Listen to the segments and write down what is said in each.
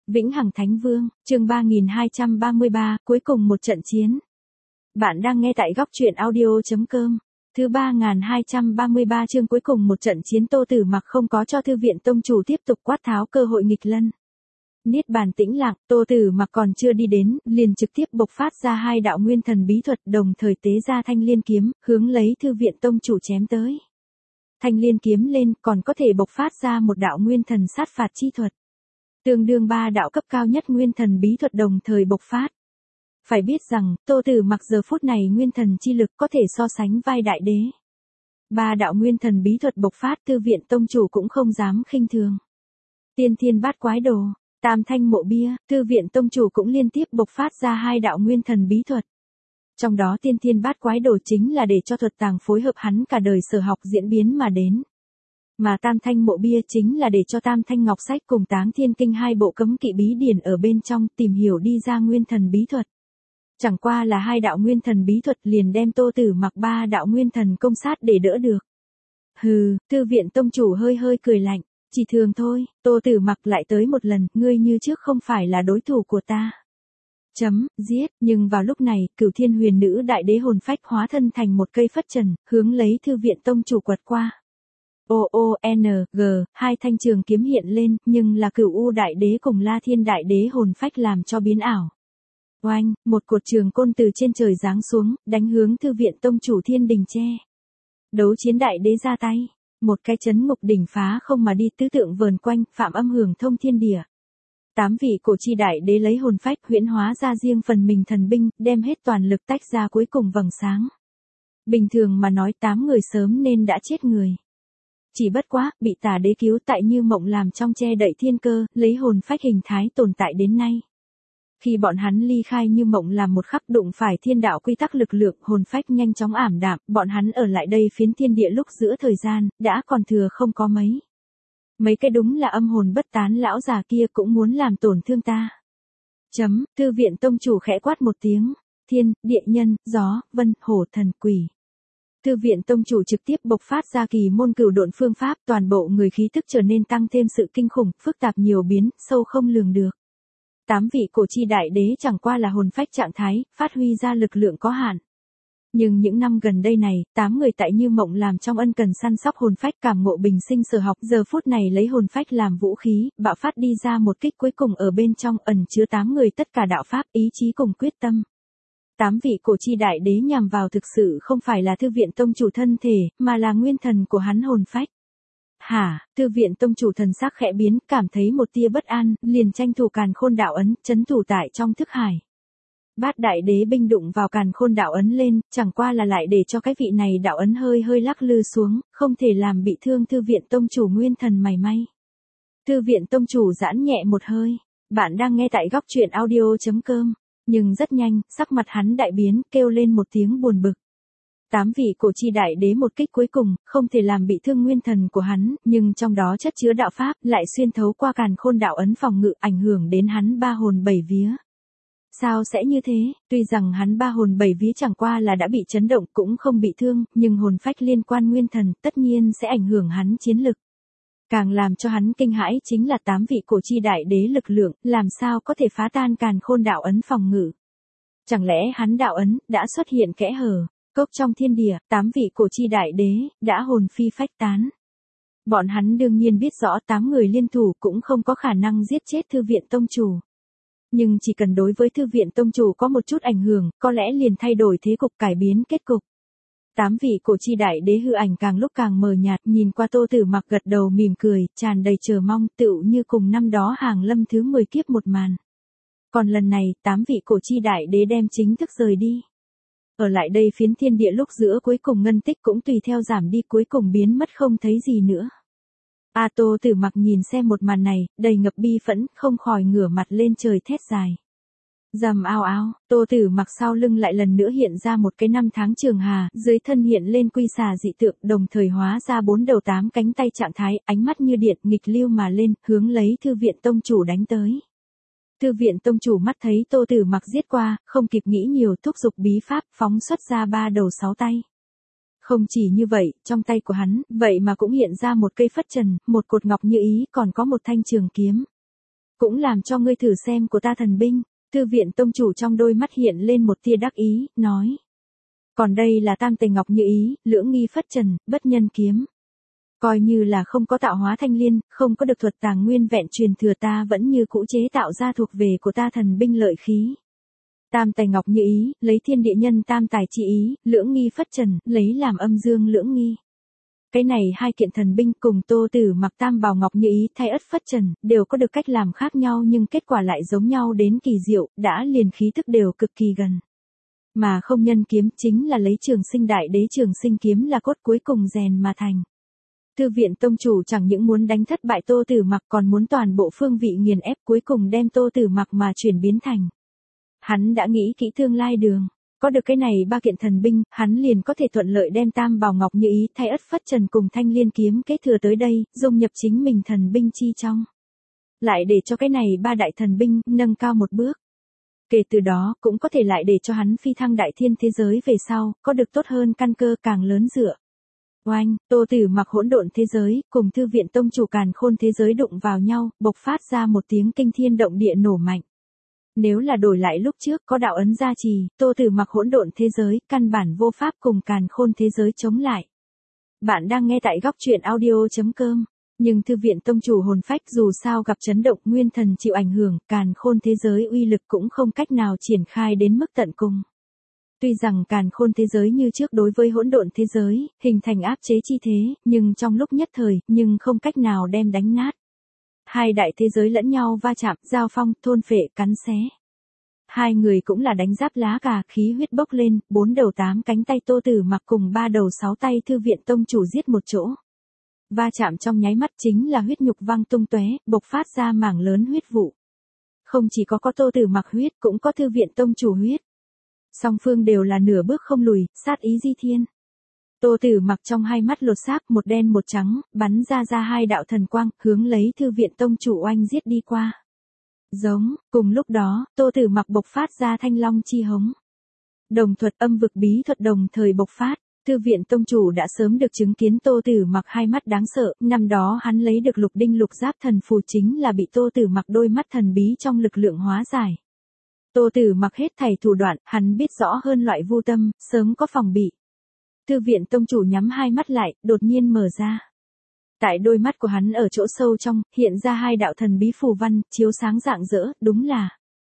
Vĩnh Hằng Thánh Vương, chương 3233, cuối cùng một trận chiến. Bạn đang nghe tại góc truyện audio.com. Thứ 3233 chương cuối cùng một trận chiến. Tô Tử Mặc không có cho Thư viện tông chủ tiếp tục quát tháo cơ hội nghịch lân. Niết bàn tĩnh lặng, Tô Tử Mặc còn chưa đi đến, liền trực tiếp bộc phát ra hai đạo nguyên thần bí thuật, đồng thời tế ra thanh liên kiếm, hướng lấy Thư viện tông chủ chém tới. Thanh liên kiếm lên, còn có thể bộc phát ra một đạo nguyên thần sát phạt chi thuật. Tương đương ba đạo cấp cao nhất nguyên thần bí thuật đồng thời bộc phát. Phải biết rằng, Tô Tử Mặc giờ phút này nguyên thần chi lực có thể so sánh vai đại đế. Ba đạo nguyên thần bí thuật bộc phát, Thư viện tông chủ cũng không dám khinh thường. Tiên Thiên Bát Quái Đồ, Tam Thanh Mộ Bia, Thư viện tông chủ cũng liên tiếp bộc phát ra hai đạo nguyên thần bí thuật. Trong đó Tiên Thiên Bát Quái Đồ chính là để cho thuật tàng phối hợp hắn cả đời sở học diễn biến mà đến. Mà Tam Thanh Mộ Bia chính là để cho Tam Thanh Ngọc Sách cùng Táng Thiên Kinh hai bộ cấm kỵ bí điển ở bên trong tìm hiểu đi ra nguyên thần bí thuật. Chẳng qua là hai đạo nguyên thần bí thuật liền đem Tô Tử Mặc ba đạo nguyên thần công sát để đỡ được. Hừ, Thư viện tông chủ hơi hơi cười lạnh, chỉ thường thôi, Tô Tử Mặc lại tới một lần, ngươi như trước không phải là đối thủ của ta. Giết, nhưng vào lúc này, Cửu Thiên Huyền Nữ đại đế hồn phách hóa thân thành một cây phất trần, hướng lấy Thư viện tông chủ quật qua. O-O-N-G, hai thanh trường kiếm hiện lên, nhưng là Cửu U đại đế cùng La Thiên đại đế hồn phách làm cho biến ảo. Oanh, một cột trường côn từ trên trời giáng xuống, đánh hướng Thư viện tông chủ Thiên Đình Tre. Đấu chiến đại đế ra tay, một cái chấn ngục đỉnh phá không mà đi, tứ tượng vờn quanh, phạm âm hưởng thông thiên địa. 8 vị cổ chi đại đế lấy hồn phách huyễn hóa ra riêng phần mình thần binh, đem hết toàn lực tách ra cuối cùng vầng sáng. Bình thường mà nói 8 người sớm nên đã chết người. Chỉ bất quá, bị Tà đế cứu tại Như Mộng làm trong che đậy thiên cơ, lấy hồn phách hình thái tồn tại đến nay. Khi bọn hắn ly khai Như Mộng làm một khắc đụng phải thiên đạo quy tắc lực lượng, hồn phách nhanh chóng ảm đạm, bọn hắn ở lại đây phiến thiên địa lúc giữa thời gian, đã còn thừa không có mấy. Mấy cái đúng là âm hồn bất tán lão già kia cũng muốn làm tổn thương ta. Thư viện tông chủ khẽ quát một tiếng, thiên, địa nhân, gió, vân, hổ, thần, quỷ. Thư viện tông chủ trực tiếp bộc phát ra kỳ môn cửu độn phương pháp, toàn bộ người khí tức trở nên tăng thêm sự kinh khủng, phức tạp nhiều biến, sâu không lường được. 8 vị cổ chi đại đế chẳng qua là hồn phách trạng thái, phát huy ra lực lượng có hạn. Nhưng những năm gần đây này, 8 người tại Như Mộng làm trong ân cần săn sóc hồn phách cảm ngộ bình sinh sở học, giờ phút này lấy hồn phách làm vũ khí, bạo phát đi ra một kích cuối cùng ở bên trong ẩn chứa 8 người tất cả đạo pháp, ý chí cùng quyết tâm. 8 vị cổ chi đại đế nhằm vào thực sự không phải là Thư viện tông chủ thân thể, mà là nguyên thần của hắn hồn phách. Hả, Thư viện tông chủ thần sắc khẽ biến, cảm thấy một tia bất an, liền tranh thủ càn khôn đạo ấn, chấn thủ tại trong thức hải. Bát đại đế binh đụng vào càn khôn đạo ấn lên, chẳng qua là lại để cho cái vị này đạo ấn hơi hơi lắc lư xuống, không thể làm bị thương Thư viện tông chủ nguyên thần mảy may. Thư viện tông chủ giãn nhẹ một hơi, bạn đang nghe tại góc truyện audio.com, nhưng rất nhanh, sắc mặt hắn đại biến, kêu lên một tiếng buồn bực. 8 vị cổ chi đại đế một kích cuối cùng, không thể làm bị thương nguyên thần của hắn, nhưng trong đó chất chứa đạo pháp, lại xuyên thấu qua càn khôn đạo ấn phòng ngự, ảnh hưởng đến hắn ba hồn bảy vía. Sao sẽ như thế, tuy rằng hắn ba hồn bảy vía chẳng qua là đã bị chấn động cũng không bị thương, nhưng hồn phách liên quan nguyên thần, tất nhiên sẽ ảnh hưởng hắn chiến lực. Càng làm cho hắn kinh hãi chính là 8 vị cổ chi đại đế lực lượng, làm sao có thể phá tan càn khôn đạo ấn phòng ngự. Chẳng lẽ hắn đạo ấn, đã xuất hiện kẽ hở. Cốc trong thiên địa, 8 vị cổ chi đại đế, đã hồn phi phách tán. Bọn hắn đương nhiên biết rõ 8 người liên thủ cũng không có khả năng giết chết Thư viện tông chủ. Nhưng chỉ cần đối với Thư viện tông chủ có một chút ảnh hưởng, có lẽ liền thay đổi thế cục, cải biến kết cục. 8 vị cổ chi đại đế hư ảnh càng lúc càng mờ nhạt, nhìn qua Tô Tử Mặc gật đầu mỉm cười, tràn đầy chờ mong, tựu như cùng năm đó hàng lâm thứ 10 kiếp một màn. Còn lần này, 8 vị cổ chi đại đế đem chính thức rời đi. Ở lại đây phiến thiên địa lúc giữa cuối cùng ngân tích cũng tùy theo giảm đi, cuối cùng biến mất không thấy gì nữa. Tô Tử Mặc nhìn xem một màn này, đầy ngập bi phẫn, không khỏi ngửa mặt lên trời thét dài. Rầm ao ao, Tô Tử Mặc sau lưng lại lần nữa hiện ra một cái năm tháng trường hà, dưới thân hiện lên quy xà dị tượng, đồng thời hóa ra 4 đầu 8 cánh tay trạng thái, ánh mắt như điện, nghịch lưu mà lên, hướng lấy Thư viện tông chủ đánh tới. Thư viện tông chủ mắt thấy Tô Tử Mặc giết qua, không kịp nghĩ nhiều, thúc giục bí pháp, phóng xuất ra 3 đầu 6 tay. Không chỉ như vậy, trong tay của hắn, vậy mà cũng hiện ra một cây phất trần, một cột ngọc như ý, còn có một thanh trường kiếm. cũng làm cho ngươi thử xem của ta thần binh. Thư viện tông chủ trong đôi mắt hiện lên một tia đắc ý, nói. Còn đây là tam tề ngọc như ý, lưỡng nghi phất trần, bất nhân kiếm. Coi như là không có tạo hóa thanh liên, không có được thuật tàng nguyên vẹn truyền thừa ta vẫn như cũ chế tạo ra thuộc về của ta thần binh lợi khí. Tam tài ngọc như ý, lấy thiên địa nhân tam tài chi ý, lưỡng nghi phất trần, lấy làm âm dương lưỡng nghi. Cái này hai kiện thần binh cùng Tô Tử Mặc tam bào ngọc như ý thay ất phất trần, đều có được cách làm khác nhau nhưng kết quả lại giống nhau đến kỳ diệu, đã liền khí thức đều cực kỳ gần. Mà không nhân kiếm chính là lấy trường sinh đại đế trường sinh kiếm là cốt cuối cùng rèn mà thành. Thư viện tông chủ chẳng những muốn đánh thất bại Tô Tử Mặc còn muốn toàn bộ phương vị nghiền ép cuối cùng đem Tô Tử Mặc mà chuyển biến thành. Hắn đã nghĩ kỹ tương lai đường. Có được cái này ba kiện thần binh, hắn liền có thể thuận lợi đem tam bào ngọc như ý thay ất phất trần cùng thanh liên kiếm kế thừa tới đây, dung nhập chính mình thần binh chi trong. Lại để cho cái này ba đại thần binh nâng cao một bước. Kể từ đó cũng có thể lại để cho hắn phi thăng đại thiên thế giới về sau, có được tốt hơn căn cơ càng lớn dựa. Oanh, Tô Tử Mặc hỗn độn thế giới, cùng thư viện tông chủ càn khôn thế giới đụng vào nhau, bộc phát ra một tiếng kinh thiên động địa nổ mạnh. Nếu là đổi lại lúc trước có đạo ấn gia trì, Tô Tử Mặc hỗn độn thế giới, căn bản vô pháp cùng càn khôn thế giới chống lại. Bạn đang nghe tại góc truyện audio.com. Nhưng thư viện tông chủ hồn phách dù sao gặp chấn động nguyên thần chịu ảnh hưởng, càn khôn thế giới uy lực cũng không cách nào triển khai đến mức tận cùng. Tuy rằng càn khôn thế giới như trước đối với hỗn độn thế giới, hình thành áp chế chi thế, nhưng trong lúc nhất thời, nhưng không cách nào đem đánh nát. Hai đại thế giới lẫn nhau va chạm, giao phong, thôn phệ, cắn xé. Hai người cũng là đánh giáp lá cà, khí huyết bốc lên, 4 đầu 8 cánh tay Tô Tử Mặc cùng 3 đầu 6 tay thư viện tông chủ giết một chỗ. Va chạm trong nháy mắt chính là huyết nhục văng tung tóe, bộc phát ra mảng lớn huyết vụ. Không chỉ có Tô Tử Mặc huyết, cũng có thư viện tông chủ huyết. Song phương đều là nửa bước không lùi, sát ý di thiên. Tô Tử Mặc trong hai mắt lột xác một đen một trắng, bắn ra hai đạo thần quang, hướng lấy thư viện tông chủ oanh giết đi qua. Giống, cùng lúc đó, Tô Tử Mặc bộc phát ra thanh long chi hống. Đồng thuật âm vực bí thuật đồng thời bộc phát, thư viện tông chủ đã sớm được chứng kiến Tô Tử Mặc hai mắt đáng sợ, năm đó hắn lấy được lục đinh lục giáp thần phù chính là bị Tô Tử Mặc đôi mắt thần bí trong lực lượng hóa giải. Tô Tử Mặc hết thảy thủ đoạn, hắn biết rõ hơn loại vu tâm, sớm có phòng bị. Thư viện tông chủ nhắm hai mắt lại, đột nhiên mở ra. Tại đôi mắt của hắn ở chỗ sâu trong, hiện ra hai đạo thần bí phù văn, chiếu sáng rạng rỡ, đúng là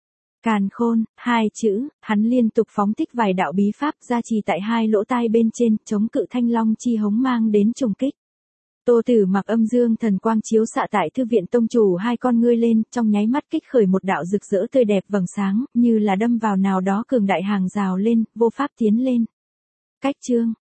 Càn Khôn, hai chữ, hắn liên tục phóng thích vài đạo bí pháp gia trì tại hai lỗ tai bên trên, chống cự thanh long chi hống mang đến trùng kích. Tô Tử Mặc âm dương thần quang chiếu xạ tại thư viện tông chủ hai con ngươi lên, trong nháy mắt kích khởi một đạo rực rỡ tươi đẹp vầng sáng, như là đâm vào nào đó cường đại hàng rào lên, vô pháp tiến lên. Cách chương